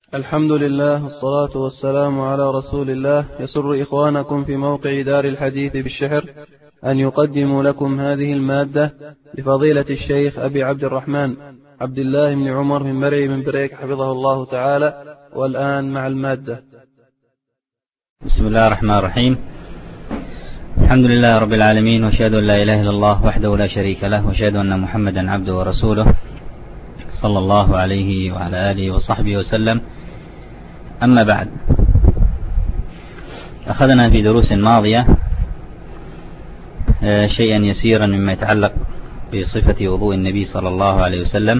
الحمد لله والصلاة والسلام على رسول الله. يسر إخوانكم في موقع دار الحديث بالشحر أن يقدموا لكم هذه المادة لفضيلة الشيخ أبي عبد الرحمن عبد الله بن عمر من مرعي من بريك حفظه الله تعالى. والآن مع المادة. بسم الله الرحمن الرحيم. الحمد لله رب العالمين، وأشهد أن لا إله إلا الله وحده لا شريك له، وأشهد أن محمدا عبده ورسوله صلى الله عليه وعلى آله وصحبه وسلم. أما بعد، أخذنا في دروس ماضية شيئا يسيرا مما يتعلق بصفة وضوء النبي صلى الله عليه وسلم،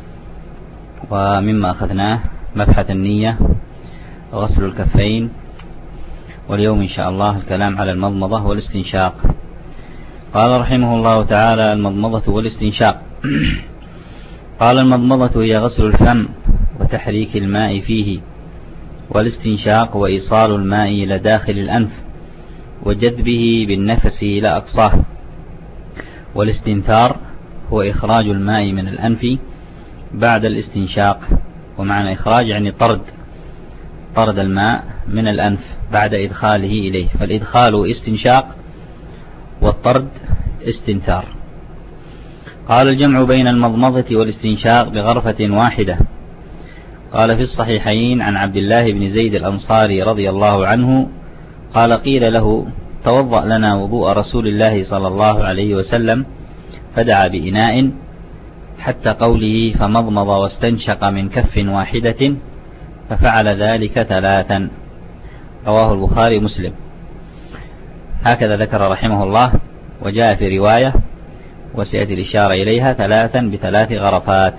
ومما أخذناه مبحث النية وغسل الكفين، واليوم إن شاء الله الكلام على المضمضة والاستنشاق. قال رحمه الله تعالى: المضمضة والاستنشاق. قال: المضمضة هي غسل الفم وتحريك الماء فيه، والاستنشاق وإيصال الماء إلى داخل الأنف وجذبه بالنفس إلى أقصاه، والاستنثار هو إخراج الماء من الأنف بعد الاستنشاق. ومعنى إخراج يعني طرد الماء من الأنف بعد إدخاله إليه، فالإدخال استنشاق والطرد استنثار. قال: الجمع بين المضمضة والاستنشاق بغرفة واحدة. قال في الصحيحين عن عبد الله بن زيد الأنصاري رضي الله عنه قال: قيل له: توضأ لنا وضوء رسول الله صلى الله عليه وسلم، فدعا بإناء حتى قوله: فمضمض واستنشق من كف واحدة، ففعل ذلك 3. رواه البخاري ومسلم. هكذا ذكر رحمه الله، وجاء في رواية وسيأتي الإشارة إليها 3 ب3 غرفات.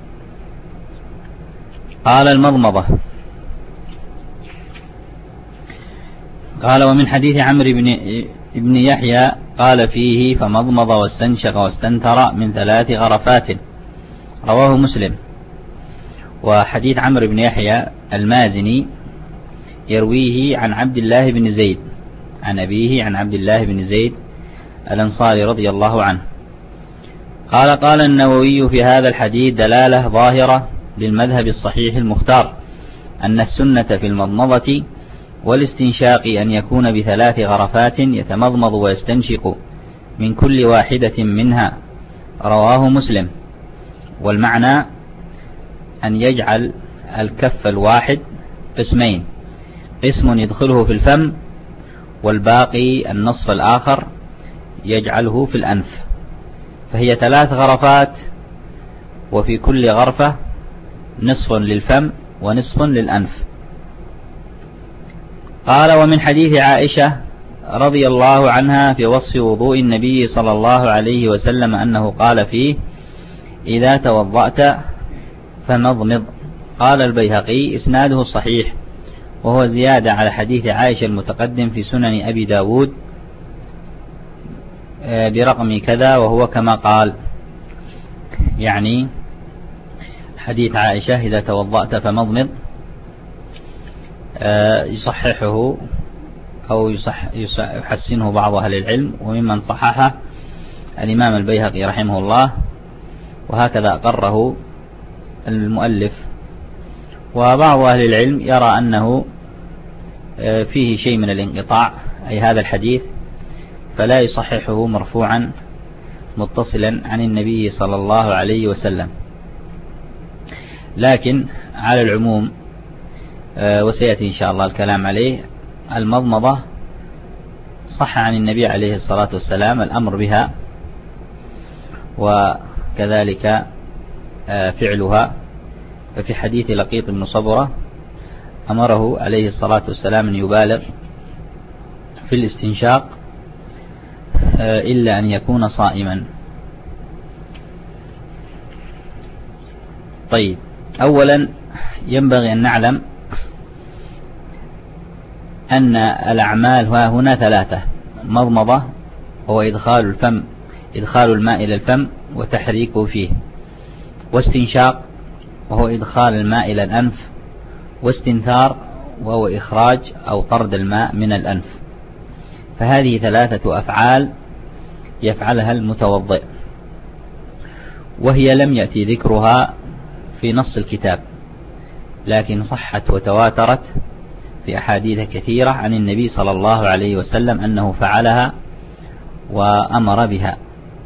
قال: المضمضة. قال: ومن حديث عمرو بن يحيى قال فيه: فمضمض واستنشق واستنثر من 3 غرفات. رواه مسلم. وحديث عمرو بن يحيى المازني يرويه عن عبد الله بن زيد عن أبيه عن عبد الله بن زيد الأنصاري رضي الله عنه. قال النووي في هذا الحديث دلالة ظاهرة للمذهب الصحيح المختار، أن السنة في المضمضة والاستنشاق أن يكون ب3 غرفات يتمضمض ويستنشق من كل واحدة منها. رواه مسلم. والمعنى أن يجعل الكف الواحد قسمين: قسم يدخله في الفم، والباقي النصف الآخر يجعله في الأنف. فهي 3 غرفات، وفي كل غرفة نصف للفم ونصف للأنف. قال: ومن حديث عائشة رضي الله عنها في وصف وضوء النبي صلى الله عليه وسلم أنه قال فيه: إذا توضأت فمضمض. قال البيهقي: إسناده صحيح، وهو زيادة على حديث عائشة المتقدم في سنن أبي داود برقم كذا، وهو كما قال، يعني حديث عائشة إذا توضأت فمضمض، يصححه أو يحسنه بعض أهل العلم، وممن صححه الإمام البيهقي رحمه الله، وهكذا أقره المؤلف. وبعض أهل العلم يرى أنه فيه شيء من الانقطاع، أي هذا الحديث، فلا يصححه مرفوعا متصلا عن النبي صلى الله عليه وسلم. لكن على العموم، وسيأتي إن شاء الله الكلام عليه، المضمضة صح عن النبي عليه الصلاة والسلام الأمر بها، وكذلك فعلها. ففي حديث لقيط بن صبرة أمره عليه الصلاة والسلام أن يبالغ في الاستنشاق إلا أن يكون صائما. طيب، أولا ينبغي أن نعلم أن الأعمال هنا 3: مضمضة هو إدخال الماء إلى الفم وتحريكه فيه، واستنشاق وهو إدخال الماء إلى الأنف، واستنثار وهو إخراج أو طرد الماء من الأنف. فهذه 3 أفعال يفعلها المتوضئ، وهي لم يأتي ذكرها في نص الكتاب، لكن صحت وتواترت في أحاديث كثيرة عن النبي صلى الله عليه وسلم أنه فعلها وأمر بها.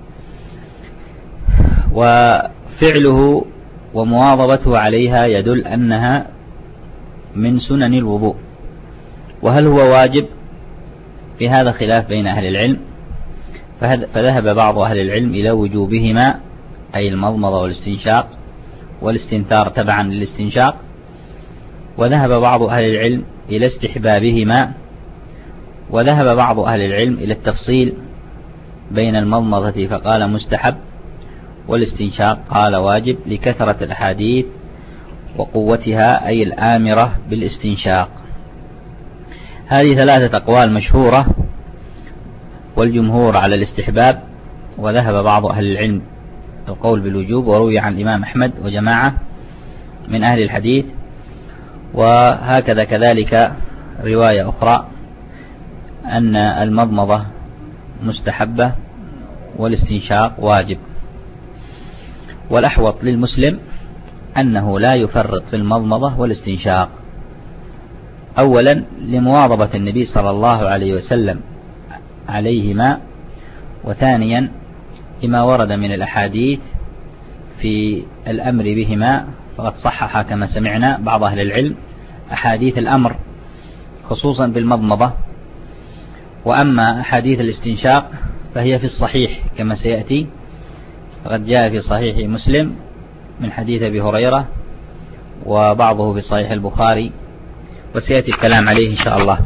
وفعله ومواظبته عليها يدل أنها من سنن الوضوء. وهل هو واجب؟ في هذا خلاف بين أهل العلم، فذهب بعض أهل العلم إلى وجوبهما، أي المضمضة والاستنشاق والاستنثار تبعا للاستنشاق، وذهب بعض أهل العلم إلى استحبابهما، وذهب بعض أهل العلم إلى التفصيل بين المضمضة فقال مستحب والاستنشاق قال واجب لكثرة الأحاديث وقوتها، أي الآمرة بالاستنشاق. هذه ثلاثة أقوال مشهورة، والجمهور على الاستحباب، وذهب بعض أهل العلم القول بالوجوب، وروي عن الإمام أحمد وجماعة من أهل الحديث. وهكذا كذلك رواية أخرى أن المضمضة مستحبة والاستنشاق واجب. والأحوط للمسلم أنه لا يفرط في المضمضة والاستنشاق، أولا لمواظبة النبي صلى الله عليه وسلم عليهما، وثانيا لما ورد من الأحاديث في الأمر بهما، فقد صحح كما سمعنا بعض أهل العلم أحاديث الأمر خصوصا بالمضمضة. وأما أحاديث الاستنشاق فهي في الصحيح كما سيأتي، فقد جاء في صحيح مسلم من حديث أبي هريرة، وبعضه في صحيح البخاري، وسيأتي الكلام عليه إن شاء الله.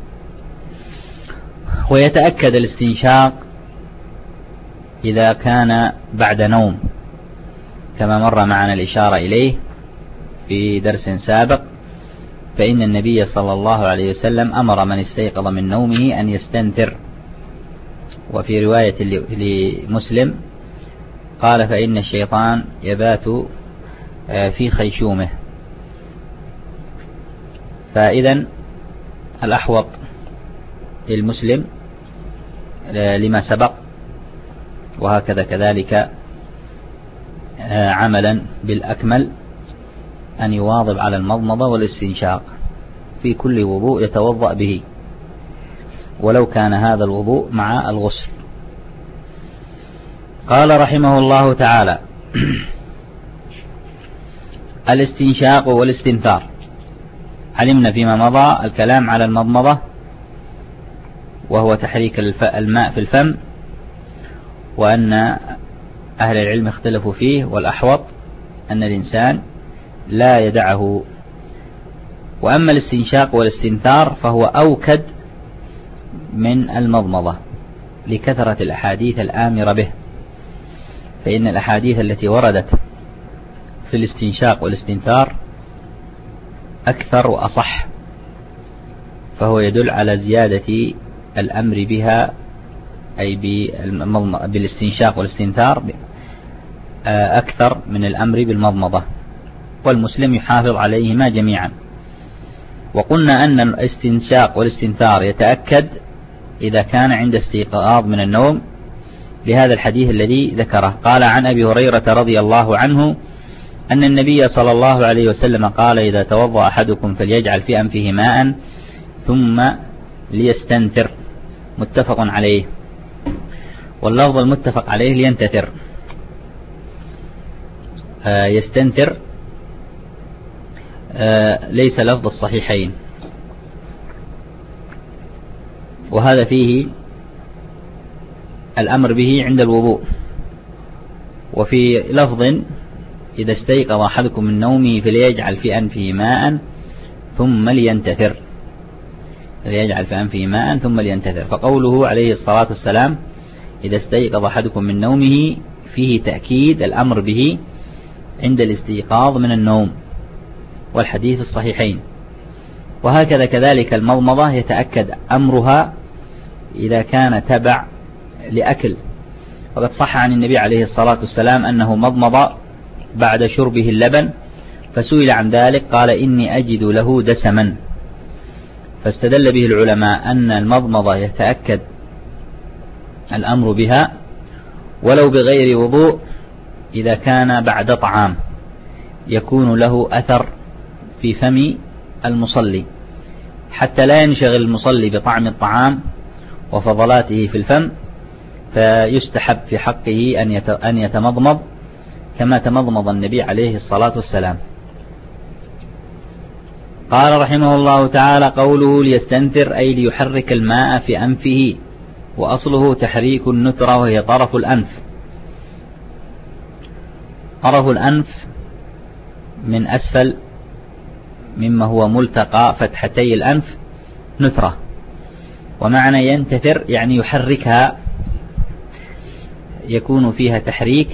ويتأكد الاستنشاق إذا كان بعد نوم، كما مر معنا الإشارة إليه في درس سابق، فإن النبي صلى الله عليه وسلم أمر من استيقظ من نومه أن يستنثر. وفي رواية لمسلم قال فإن الشيطان يبات في خيشومه. فإذا الأحوط للمسلم لما سبق، وهكذا كذلك عملا بالأكمل أن يواظب على المضمضة والاستنشاق في كل وضوء يتوضأ به، ولو كان هذا الوضوء مع الغسل. قال رحمه الله تعالى: الاستنشاق والاستنثار. علمنا فيما مضى الكلام على المضمضة، وهو تحريك الماء في الفم، وأن أهل العلم اختلفوا فيه، والأحوط أن الإنسان لا يدعه. وأما الاستنشاق والاستنثار فهو أوكد من المضمضة لكثرة الأحاديث الآمرة به، فإن الأحاديث التي وردت في الاستنشاق والاستنثار أكثر وأصح، فهو يدل على زيادة الأمر بها، أي بالاستنشاق والاستنثار أكثر من الأمر بالمضمضة، والمسلم يحافظ عليهما جميعا. وقلنا أن الاستنشاق والاستنثار يتأكد إذا كان عند استيقاظ من النوم، لهذا الحديث الذي ذكره. قال عن أبي هريرة رضي الله عنه أن النبي صلى الله عليه وسلم قال: إذا توضأ أحدكم فليجعل في أنفه ماء ثم ليستنثر. متفق عليه، واللفظ المتفق عليه لينتثر. يستنثر ليس لفظ الصحيحين، وهذا فيه الأمر به عند الوضوء. وفي لفظ: إذا استيقظ أحدكم من نومه فليجعل في أنفه ماء ثم لينتثر. فليجعل في أنفه ماء ثم لينتثر. فقوله عليه الصلاة والسلام: إذا استيقظ أحدكم من نومه، فيه تأكيد الأمر به عند الاستيقاظ من النوم، والحديث الصحيحين. وهكذا كذلك المضمضة يتأكد أمرها إذا كان تبع لأكل، وقد صح عن النبي عليه الصلاة والسلام أنه مضمض بعد شربه اللبن، فسئل عن ذلك قال: إني أجد له دسما. فاستدل به العلماء أن المضمضة يتأكد الأمر بها ولو بغير وضوء، إذا كان بعد طعام يكون له أثر في فم المصلي حتى لا ينشغل المصلي بطعم الطعام وفضلاته في الفم، فيستحب في حقه أن يتمضمض كما تمضمض النبي عليه الصلاة والسلام. قال رحمه الله تعالى: قوله ليستنثر أي ليحرك الماء في أنفه، وأصله تحريك النثرة وهي طرف الأنف. طرف الأنف من أسفل مما هو ملتقى فتحتي الأنف نثرة، ومعنى ينتثر يعني يحركها، يكون فيها تحريك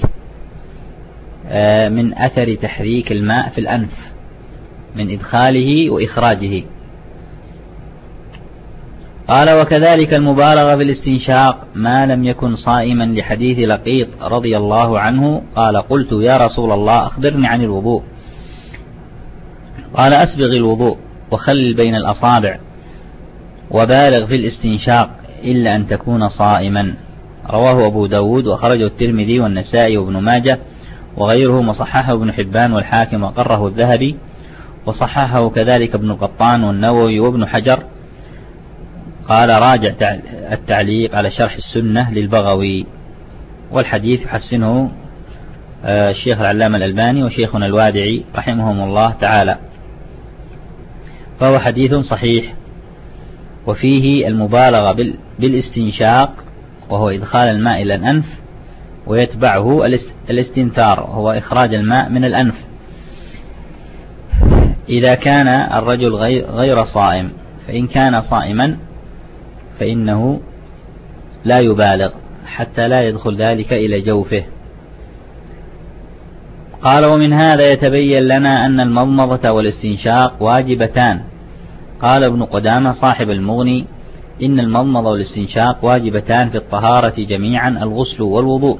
من أثر تحريك الماء في الأنف من إدخاله وإخراجه. قال: وكذلك المبالغة في الاستنشاق ما لم يكن صائما، لحديث لقيط رضي الله عنه قال: قلت يا رسول الله أخبرني عن الوضوء، قال: أسبغ الوضوء وخلل بين الأصابع وبالغ في الاستنشاق إلا أن تكون صائما. رواه أبو داود وخرجه الترمذي والنسائي وابن ماجه وغيرهم، وصححه ابن حبان والحاكم وقره الذهبي، وصححه كذلك ابن القطان والنووي وابن حجر. قال: راجع التعليق على شرح السنة للبغوي، والحديث يحسنه الشيخ العلامة الألباني وشيخنا الوادعي رحمهم الله تعالى، فهو حديث صحيح. وفيه المبالغة بالاستنشاق وهو إدخال الماء إلى الأنف، ويتبعه الاستنثار وهو إخراج الماء من الأنف إذا كان الرجل غير صائم. فإن كان صائما فإنه لا يبالغ حتى لا يدخل ذلك إلى جوفه. قال: ومن هذا يتبين لنا أن المضمضة والاستنشاق واجبتان. قال ابن قدامة صاحب المغني: إن المضمضة والاستنشاق واجبتان في الطهارة جميعا، الغسل والوضوء،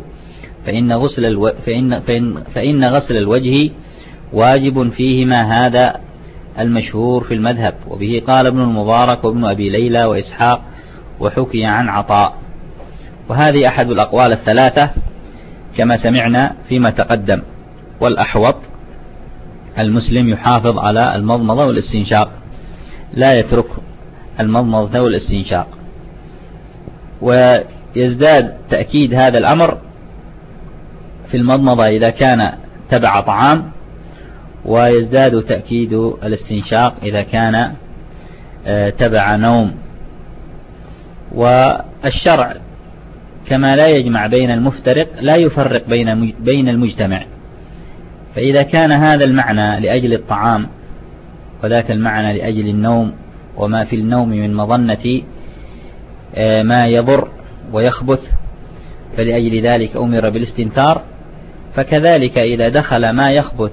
فإن غسل الوجه واجب فيهما، هذا المشهور في المذهب، وبه قال ابن المبارك وابن أبي ليلى وإسحاق، وحكي عن عطاء. وهذه أحد الأقوال الثلاثة كما سمعنا فيما تقدم، والأحوط المسلم يحافظ على المضمضة والاستنشاق، لا يترك المضمضة والاستنشاق. ويزداد تأكيد هذا الأمر في المضمضة إذا كان تبع طعام، ويزداد تأكيد الاستنشاق إذا كان تبع نوم. والشرع كما لا يجمع بين المفترق لا يفرق بين المجتمع، فإذا كان هذا المعنى لأجل الطعام وذاك المعنى لأجل النوم، وما في النوم من مظنة ما يضر ويخبث، فلأجل ذلك أمر بالاستنثار، فكذلك إذا دخل ما يخبث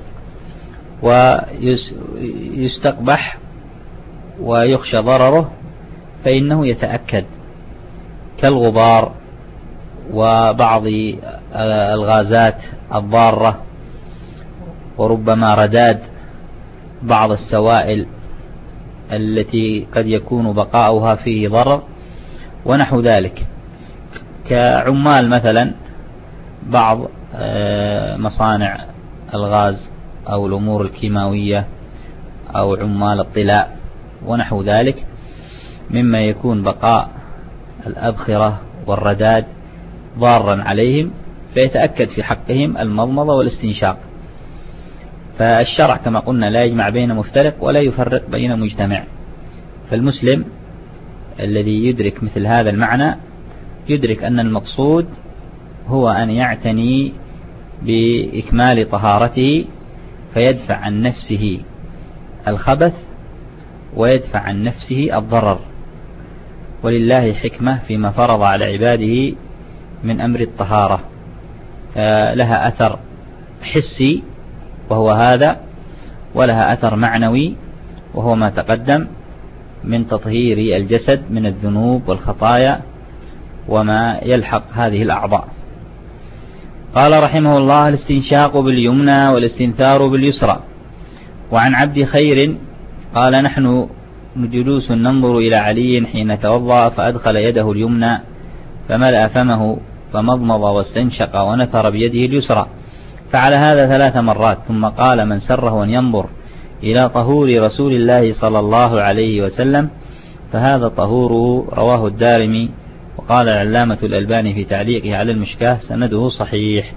ويستقبح ويخشى ضرره فإنه يتأكد، كالغبار وبعض الغازات الضارة، وربما رداد بعض السوائل التي قد يكون بقاؤها فيه ضرر ونحو ذلك، كعمال مثلا بعض مصانع الغاز أو الأمور الكيماوية أو عمال الطلاء ونحو ذلك، مما يكون بقاء الأبخرة والرداد ضارا عليهم، فيتأكد في حقهم المضمضة والاستنشاق. فالشرع كما قلنا لا يجمع بين مفترق ولا يفرق بين مجتمع، فالمسلم الذي يدرك مثل هذا المعنى يدرك أن المقصود هو أن يعتني بإكمال طهارته، فيدفع عن نفسه الخبث ويدفع عن نفسه الضرر. ولله حكمة فيما فرض على عباده من أمر الطهارة، لها أثر حسي وهو هذا، ولها أثر معنوي وهو ما تقدم من تطهير الجسد من الذنوب والخطايا وما يلحق هذه الأعضاء. قال رحمه الله: الاستنشاق باليمنى والاستنثار باليسرى. وعن عبد خير قال: نحن جلوس ننظر إلى علي حين توضأ فأدخل يده اليمنى فملأ فمه فمضمض واستنشق ونثر بيده اليسرى، فعل هذا 3 مرات، ثم قال: من سره أن ينظر إلى طهور رسول الله صلى الله عليه وسلم، فهذا طهوره. رواه الدارمي، وقال العلامة الألباني في تعليقه على المشكاة سنده صحيح.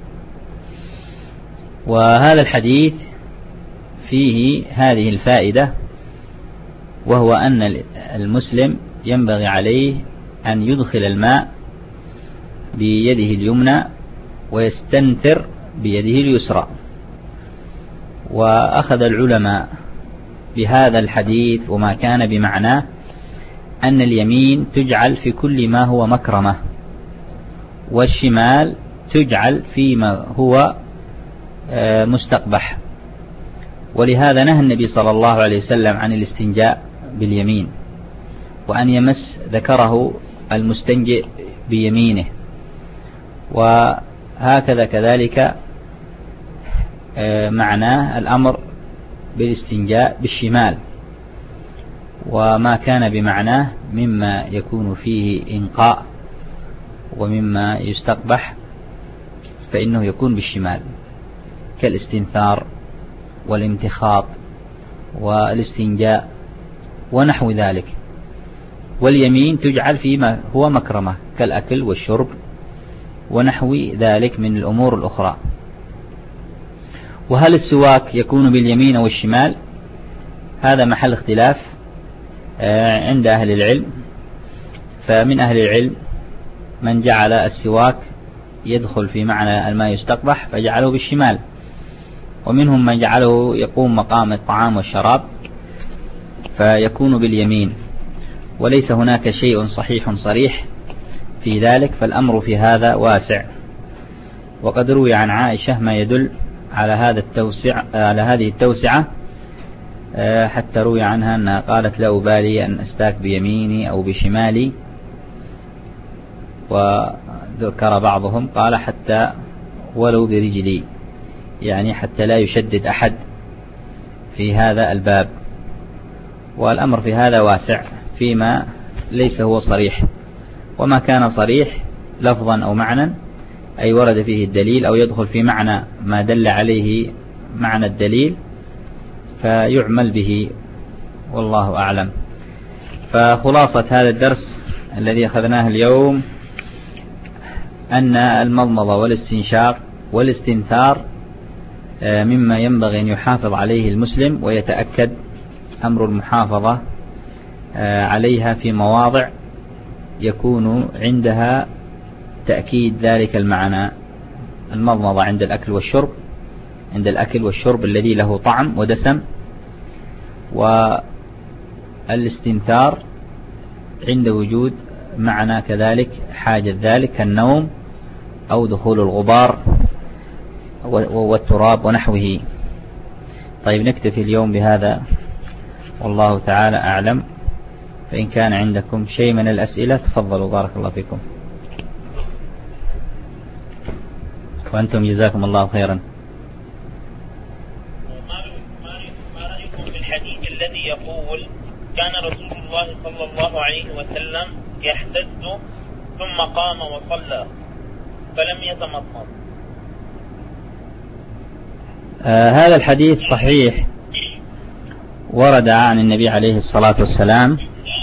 وهذا الحديث فيه هذه الفائدة، وهو أن المسلم ينبغي عليه أن يدخل الماء بيده اليمنى ويستنثر بيده اليسرى. وأخذ العلماء بهذا الحديث وما كان بمعناه أن اليمين تجعل في كل ما هو مكرمة، والشمال تجعل فيما هو مستقبح. ولهذا نهى النبي صلى الله عليه وسلم عن الاستنجاء باليمين، وأن يمس ذكره المستنجئ بيمينه، وهكذا كذلك معناه الأمر بالاستنجاء بالشمال. وما كان بمعناه مما يكون فيه إنقاء ومما يستقبح فإنه يكون بالشمال، كالاستنثار والامتخاط والاستنجاء ونحو ذلك. واليمين تجعل فيما هو مكرمة كالأكل والشرب ونحو ذلك من الأمور الأخرى. وهل السواك يكون باليمين أو الشمال؟ هذا محل اختلاف عند أهل العلم. فمن أهل العلم من جعل السواك يدخل في معنى ما يستقبح فجعله بالشمال، ومنهم من جعله يقوم مقام الطعام والشراب فيكون باليمين. وليس هناك شيء صحيح صريح في ذلك، فالأمر في هذا واسع. وقد روي عن عائشة ما يدل على هذه التوسعة، حتى روي عنها أنها قالت: لا أبالي أن أستاك بيميني أو بشمالي. وذكر بعضهم قال: حتى ولو برجلي، يعني حتى لا يشدد أحد في هذا الباب. والأمر في هذا واسع فيما ليس هو صريح. وما كان صريح لفظا أو معنى، أي ورد فيه الدليل أو يدخل في معنى ما دل عليه معنى الدليل، فيعمل به، والله أعلم. فخلاصة هذا الدرس الذي أخذناه اليوم أن المضمضة والاستنشاق والاستنثار مما ينبغي أن يحافظ عليه المسلم، ويتأكد أمر المحافظة عليها في مواضع يكون عندها تأكيد ذلك المعنى. المضمضة عند الأكل والشرب، عند الأكل والشرب الذي له طعم ودسم، والاستنثار عند وجود معنى كذلك حاجة ذلك كالنوم أو دخول الغبار والتراب ونحوه. طيب، نكتفي اليوم بهذا، والله تعالى أعلم. فإن كان عندكم شيء من الأسئلة تفضلوا، بارك الله فيكم. وأنتم جزاكم الله خيرا. ما رأيكم في الحديث الذي يقول: كان رسول الله صلى الله عليه وسلم يحتد ثم قام وصلى فلم يتمضمض؟ هذا الحديث صحيح، ورد عن النبي عليه الصلاة والسلام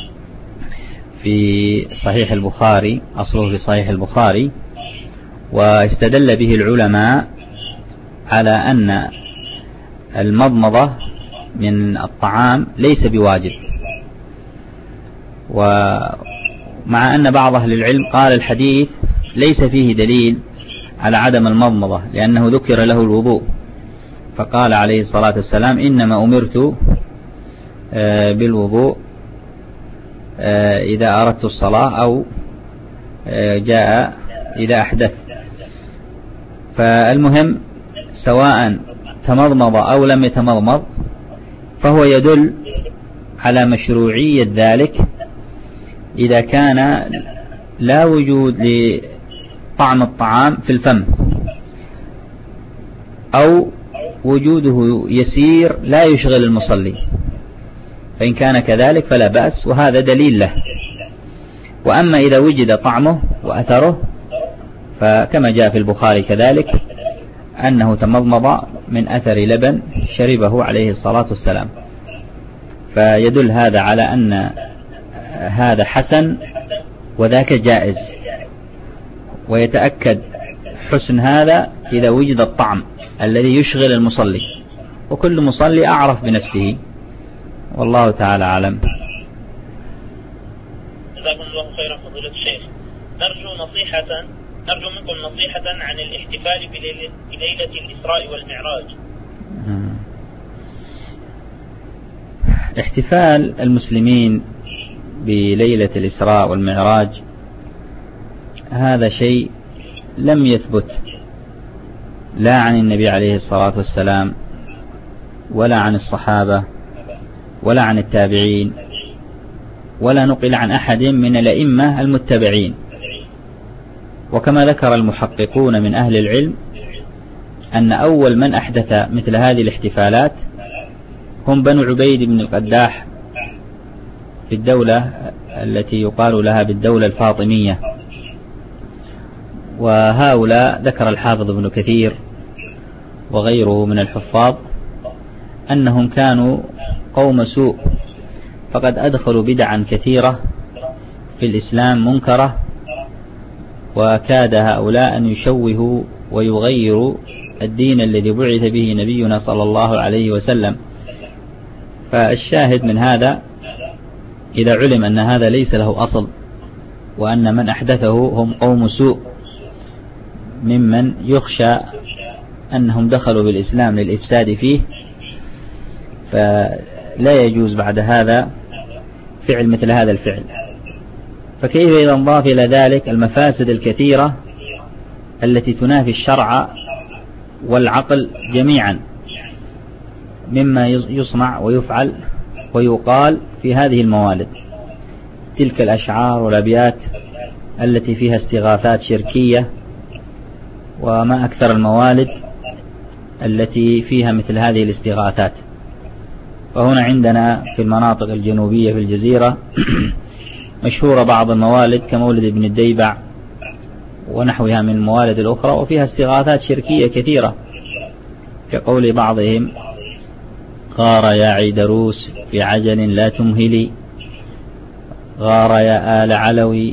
في صحيح البخاري، أصله في صحيح البخاري. واستدل به العلماء على أن المضمضة من الطعام ليس بواجب، ومع أن بعض أهل العلم قال الحديث ليس فيه دليل على عدم المضمضة، لأنه ذكر له الوضوء، فقال عليه الصلاة والسلام: إنما أمرت بالوضوء إذا أردت الصلاة أو جاء إذا أحدث. فالمهم سواء تمضمض أو لم يتمضمض فهو يدل على مشروعية ذلك إذا كان لا وجود لطعم الطعام في الفم، أو وجوده يسير لا يشغل المصلي، فإن كان كذلك فلا بأس، وهذا دليل له. وأما إذا وجد طعمه وأثره فكما جاء في البخاري كذلك أنه تمضمض من أثر لبن شربه عليه الصلاة والسلام، فيدل هذا على أن هذا حسن وذاك جائز، ويتأكد حسن هذا إذا وجد الطعم الذي يشغل المصلي، وكل مصلي أعرف بنفسه، والله تعالى أعلم. جزاكم الله خيرا فضيلة الشيخ. نرجو منكم نصيحة عن الاحتفال بليلة الإسراء والمعراج. احتفال المسلمين بليلة الإسراء والمعراج هذا شيء لم يثبت لا عن النبي عليه الصلاة والسلام ولا عن الصحابة ولا عن التابعين ولا نقل عن أحد من الأئمة المتبعين. وكما ذكر المحققون من أهل العلم أن أول من أحدث مثل هذه الاحتفالات هم بنو عبيد بن القداح في الدولة التي يقال لها بالدولة الفاطمية. وهؤلاء ذكر الحافظ ابن كثير وغيره من الحفاظ أنهم كانوا قوم سوء، فقد أدخلوا بدعا كثيرة في الإسلام منكرة، وكاد هؤلاء أن يشوهوا ويغيروا الدين الذي بعث به نبينا صلى الله عليه وسلم. فالشاهد من هذا إذا علم أن هذا ليس له أصل، وأن من أحدثه هم قوم سوء ممن يخشى أنهم دخلوا بالإسلام للإفساد فيه، فلا يجوز بعد هذا فعل مثل هذا الفعل. فكيف إذا انضاف إلى ذلك المفاسد الكثيرة التي تنافي الشرع والعقل جميعا مما يصنع ويفعل ويقال في هذه الموالد، تلك الأشعار والأبيات التي فيها استغاثات شركية، وما أكثر الموالد التي فيها مثل هذه الاستغاثات. وهنا عندنا في المناطق الجنوبية في الجزيرة مشهورة بعض الموالد كمولد ابن الديبع ونحوها من الموالد الأخرى، وفيها استغاثات شركية كثيرة، كقول بعضهم: غار يا عيدروس في عجل لا تمهلي، غار يا آل علوي،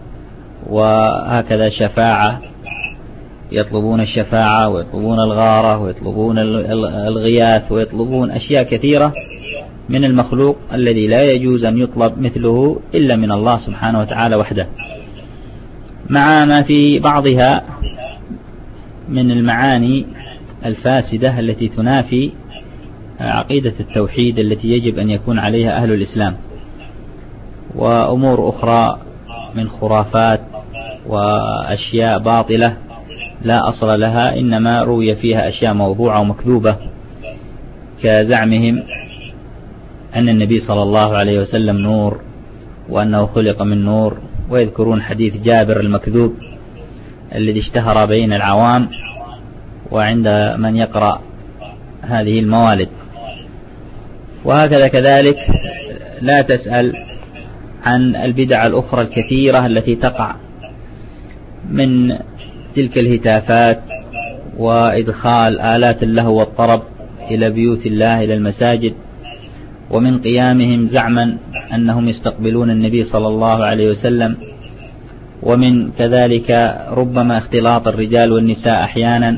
وهكذا شفاعة، يطلبون الشفاعة ويطلبون الغارة ويطلبون الغياث ويطلبون أشياء كثيرة من المخلوق الذي لا يجوز أن يطلب مثله إلا من الله سبحانه وتعالى وحده، مع ما في بعضها من المعاني الفاسدة التي تنافي عقيدة التوحيد التي يجب أن يكون عليها أهل الإسلام، وأمور أخرى من خرافات وأشياء باطلة لا أصل لها، إنما روي فيها أشياء موضوعة ومكذوبة، كزعمهم أن النبي صلى الله عليه وسلم نور وأنه خلق من نور، ويذكرون حديث جابر المكذوب الذي اشتهر بين العوام وعند من يقرأ هذه الموالد. وهكذا كذلك لا تسأل عن البدع الأخرى الكثيرة التي تقع من تلك الهتافات وإدخال آلات اللهو والطرب إلى بيوت الله إلى المساجد، ومن قيامهم زعما أنهم يستقبلون النبي صلى الله عليه وسلم، ومن كذلك ربما اختلاط الرجال والنساء أحيانا،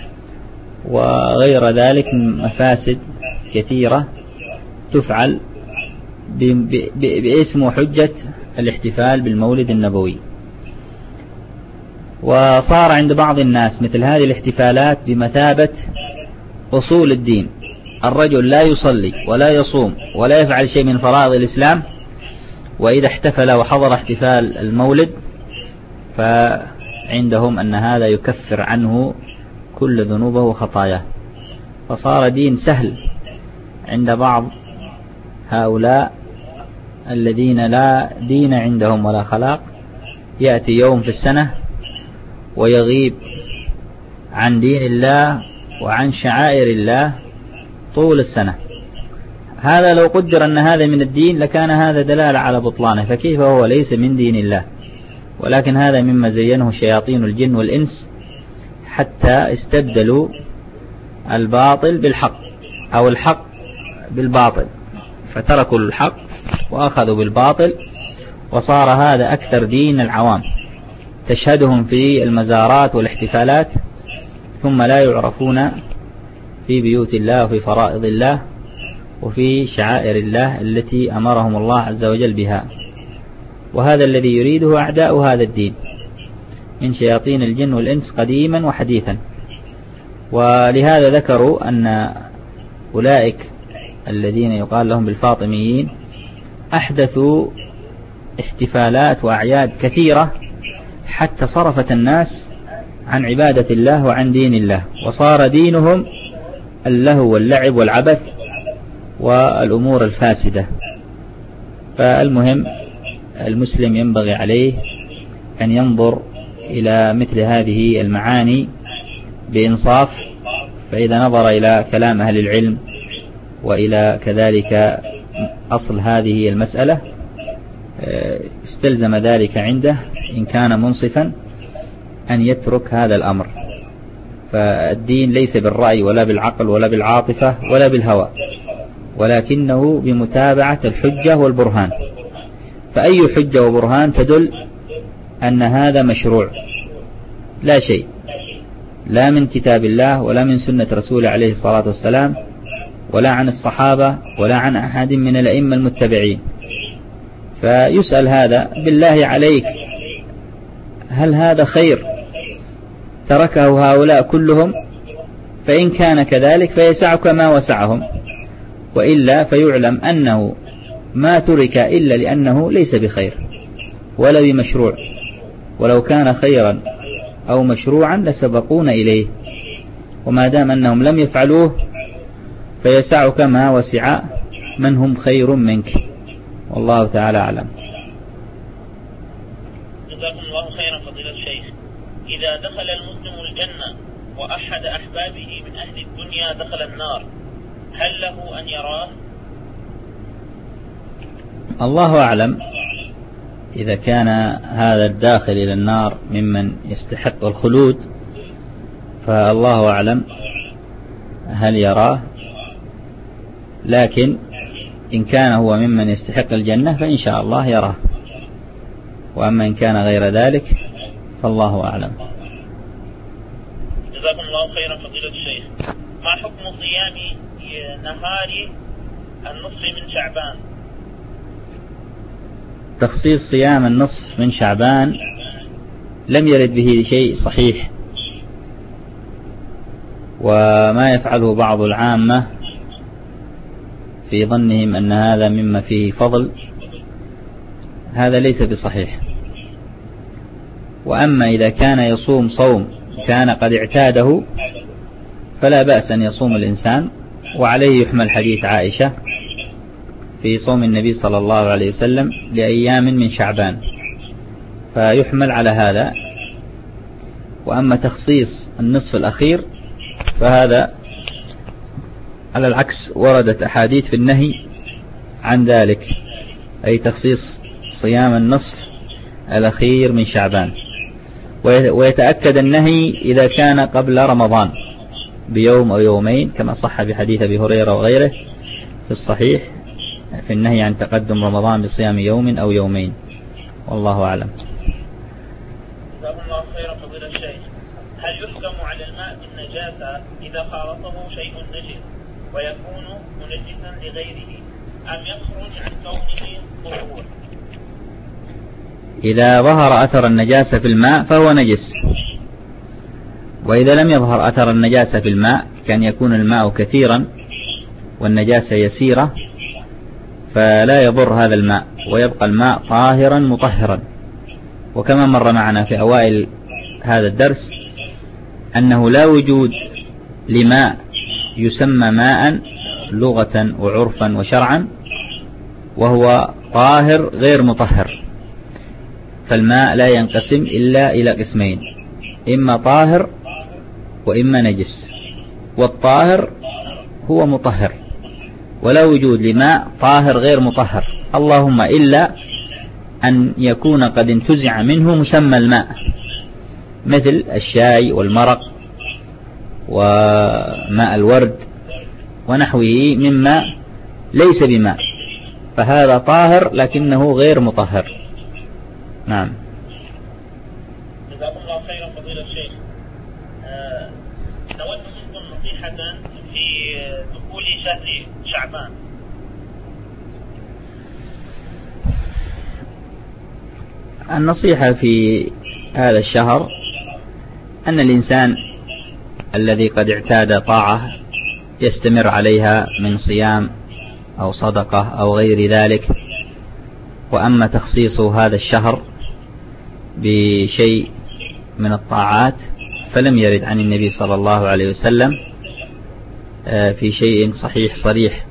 وغير ذلك من مفاسد كثيرة تفعل باسم وحجة الاحتفال بالمولد النبوي. وصار عند بعض الناس مثل هذه الاحتفالات بمثابة أصول الدين، الرجل لا يصلي ولا يصوم ولا يفعل شيء من فرائض الإسلام، وإذا احتفل وحضر احتفال المولد فعندهم أن هذا يكفر عنه كل ذنوبه وخطاياه، فصار دين سهل عند بعض هؤلاء الذين لا دين عندهم ولا خلاق. يأتي يوم في السنة ويغيب عن دين الله وعن شعائر الله طول السنة. هذا لو قدر أن هذا من الدين لكان هذا دلالة على بطلانه، فكيف هو ليس من دين الله؟ ولكن هذا مما زينه شياطين الجن والإنس حتى استبدلوا الباطل بالحق أو الحق بالباطل، فتركوا الحق وأخذوا بالباطل، وصار هذا أكثر دين العوام، تشهدهم في المزارات والاحتفالات ثم لا يعرفون في بيوت الله وفي فرائض الله وفي شعائر الله التي أمرهم الله عز وجل بها. وهذا الذي يريده أعداء هذا الدين من شياطين الجن والإنس قديما وحديثا. ولهذا ذكروا أن أولئك الذين يقال لهم بالفاطميين أحدثوا احتفالات وأعياد كثيرة حتى صرفت الناس عن عبادة الله وعن دين الله، وصار دينهم اللهو واللعب والعبث والأمور الفاسدة. فالمهم المسلم ينبغي عليه أن ينظر إلى مثل هذه المعاني بإنصاف، فإذا نظر إلى كلام أهل العلم وإلى كذلك أصل هذه المسألة استلزم ذلك عنده إن كان منصفا أن يترك هذا الأمر. فالدين ليس بالرأي ولا بالعقل ولا بالعاطفة ولا بالهوى، ولكنه بمتابعة الحجة والبرهان. فأي حجة وبرهان تدل أن هذا مشروع، لا شيء لا من كتاب الله ولا من سنة رسوله عليه الصلاة والسلام ولا عن الصحابة ولا عن أحد من الأئمة المتبعين. فيسأل هذا بالله عليك هل هذا خير تركه هؤلاء كلهم؟ فإن كان كذلك فيسعك ما وسعهم، وإلا فيعلم أنه ما ترك إلا لأنه ليس بخير ولا بمشروع، ولو كان خيرا أو مشروعا لسبقون إليه، وما دام أنهم لم يفعلوه فيسعك ما وسع من هم خير منك، والله تعالى أعلم. جزاكم الله خيرا فضيلة الشيخ. إذا دخل المسلم الجنة وأحد أحبابه من أهل الدنيا دخل النار، هل له أن يراه؟ الله أعلم. إذا كان هذا الداخل إلى النار ممن يستحق الخلود فالله أعلم هل يراه، لكن إن كان هو ممن يستحق الجنة فإن شاء الله يراه، وأما إن كان غير ذلك فالله أعلم. جزاكم الله خيرا فضيلة الشيخ. ما حكم صيام نهار النصف من شعبان؟ تخصيص صيام النصف من شعبان لم يرد به شيء صحيح، وما يفعله بعض العامة في ظنهم أن هذا مما فيه فضل هذا ليس بصحيح. وأما إذا كان يصوم صوم كان قد اعتاده فلا بأس أن يصوم الإنسان، وعليه يحمل حديث عائشة في صوم النبي صلى الله عليه وسلم لأيام من شعبان، فيحمل على هذا. وأما تخصيص النصف الأخير فهذا على العكس، وردت أحاديث في النهي عن ذلك، أي تخصيص صيام النصف الأخير من شعبان. ويتأكد النهي إذا كان قبل رمضان بيوم أو يومين، كما صح بحديث أبي هريرة وغيره في الصحيح في النهي عن تقدم رمضان بصيام يوم أو يومين، والله أعلم. جزاكم الله خيرا فضيلة الشيخ. هل يحكم على الماء بالنجاسة إذا خالطه شيء نجس ويكون منجسا لغيره، أم يخرج عن كونه طهور؟ إذا ظهر أثر النجاسة في الماء فهو نجس، وإذا لم يظهر أثر النجاسة في الماء كان يكون الماء كثيرا والنجاسة يسيرة فلا يضر هذا الماء، ويبقى الماء طاهرا مطهرا. وكما مر معنا في أوائل هذا الدرس أنه لا وجود لماء يسمى ماء لغة وعرفا وشرعا وهو طاهر غير مطهر، فالماء لا ينقسم إلا إلى قسمين، إما طاهر وإما نجس، والطاهر هو مطهر، ولا وجود لماء طاهر غير مطهر، اللهم إلا أن يكون قد انتزع منه مسمى الماء، مثل الشاي والمرق وماء الورد ونحوه مما ليس بماء، فهذا طاهر لكنه غير مطهر. نعم. جزاكم الله خيرا فضيلة الشيخ. نود منكم نصيحة في دخول شهر شعبان. النصيحة في هذا الشهر أن الإنسان الذي قد اعتاد طاعة يستمر عليها من صيام أو صدقة أو غير ذلك. وأما تخصيص هذا الشهر بشيء من الطاعات فلم يرد عن النبي صلى الله عليه وسلم في شيء صحيح صريح.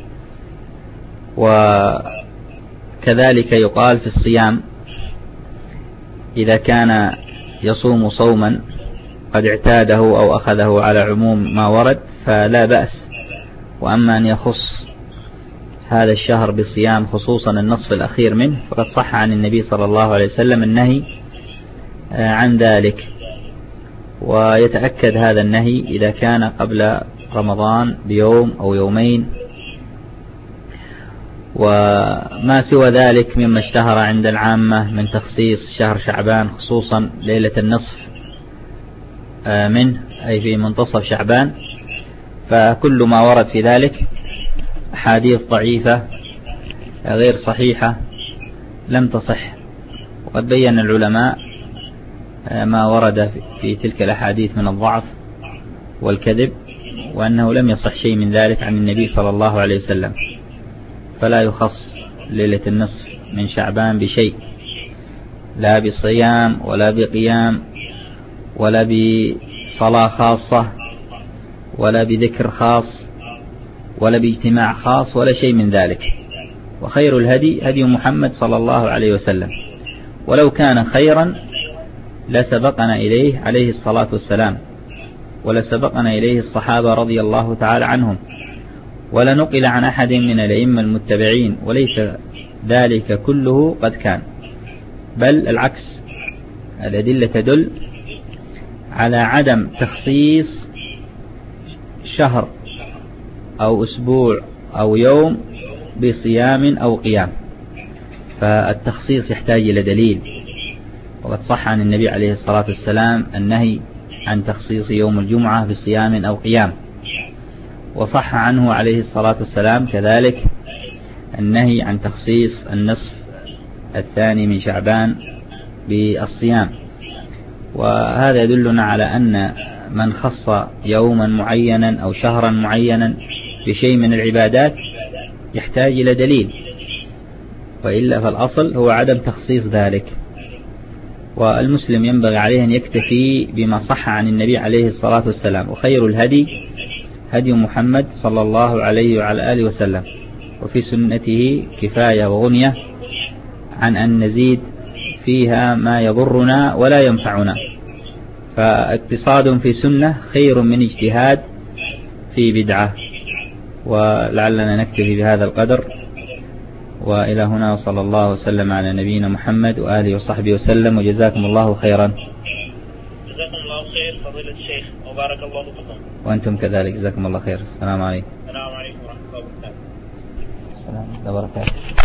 وكذلك يقال في الصيام إذا كان يصوم صوما قد اعتاده أو أخذه على عموم ما ورد فلا بأس. وأما أن يخص هذا الشهر بالصيام خصوصا النصف الأخير منه فقد صح عن النبي صلى الله عليه وسلم النهي عن ذلك. ويتأكد هذا النهي إذا كان قبل رمضان بيوم أو يومين. وما سوى ذلك مما اشتهر عند العامة من تخصيص شهر شعبان خصوصا ليلة النصف منه أي في منتصف شعبان، فكل ما ورد في ذلك أحاديث ضعيفة غير صحيحة لم تصح. وقد بين العلماء ما ورد في تلك الأحاديث من الضعف والكذب، وأنه لم يصح شيء من ذلك عن النبي صلى الله عليه وسلم. فلا يخص ليلة النصف من شعبان بشيء، لا بصيام ولا بقيام ولا بصلاة خاصة ولا بذكر خاص ولا باجتماع خاص ولا شيء من ذلك. وخير الهدي هدي محمد صلى الله عليه وسلم، ولو كان خيرا لسبقنا إليه عليه الصلاة والسلام، ولسبقنا إليه الصحابة رضي الله تعالى عنهم، ولا نقل عن أحد من الأئمة المتبعين، وليس ذلك كله قد كان، بل العكس. الأدلة تدل على عدم تخصيص شهر أو أسبوع أو يوم بصيام أو قيام، فالتخصيص يحتاج إلى دليل. وقد صح عن النبي عليه الصلاة والسلام النهي عن تخصيص يوم الجمعة بصيام أو قيام، وصح عنه عليه الصلاة والسلام كذلك النهي عن تخصيص النصف الثاني من شعبان بالصيام. وهذا يدلنا على أن من خص يوما معينا أو شهرا معينا بشيء من العبادات يحتاج إلى دليل، وإلا فالأصل هو عدم تخصيص ذلك. والمسلم ينبغي عليه أن يكتفي بما صح عن النبي عليه الصلاة والسلام. وخير الهدي هدي محمد صلى الله عليه وعلى آله وسلم، وفي سنته كفاية وغنية عن أن نزيد فيها ما يضرنا ولا ينفعنا. فاقتصاد في سنة خير من اجتهاد في بدعة. ولعلنا نكتفي بهذا القدر، وإلى هنا صلى الله وسلم على نبينا محمد وآله وصحبه وسلم، وجزاكم الله خيرا. جزاكم الله خير فضيلة الشيخ وبارك الله فيكم. وأنتم كذلك، جزاكم الله خير. السلام عليكم. السلام عليكم ورحمة الله وبركاته. السلام عليكم وبركاته.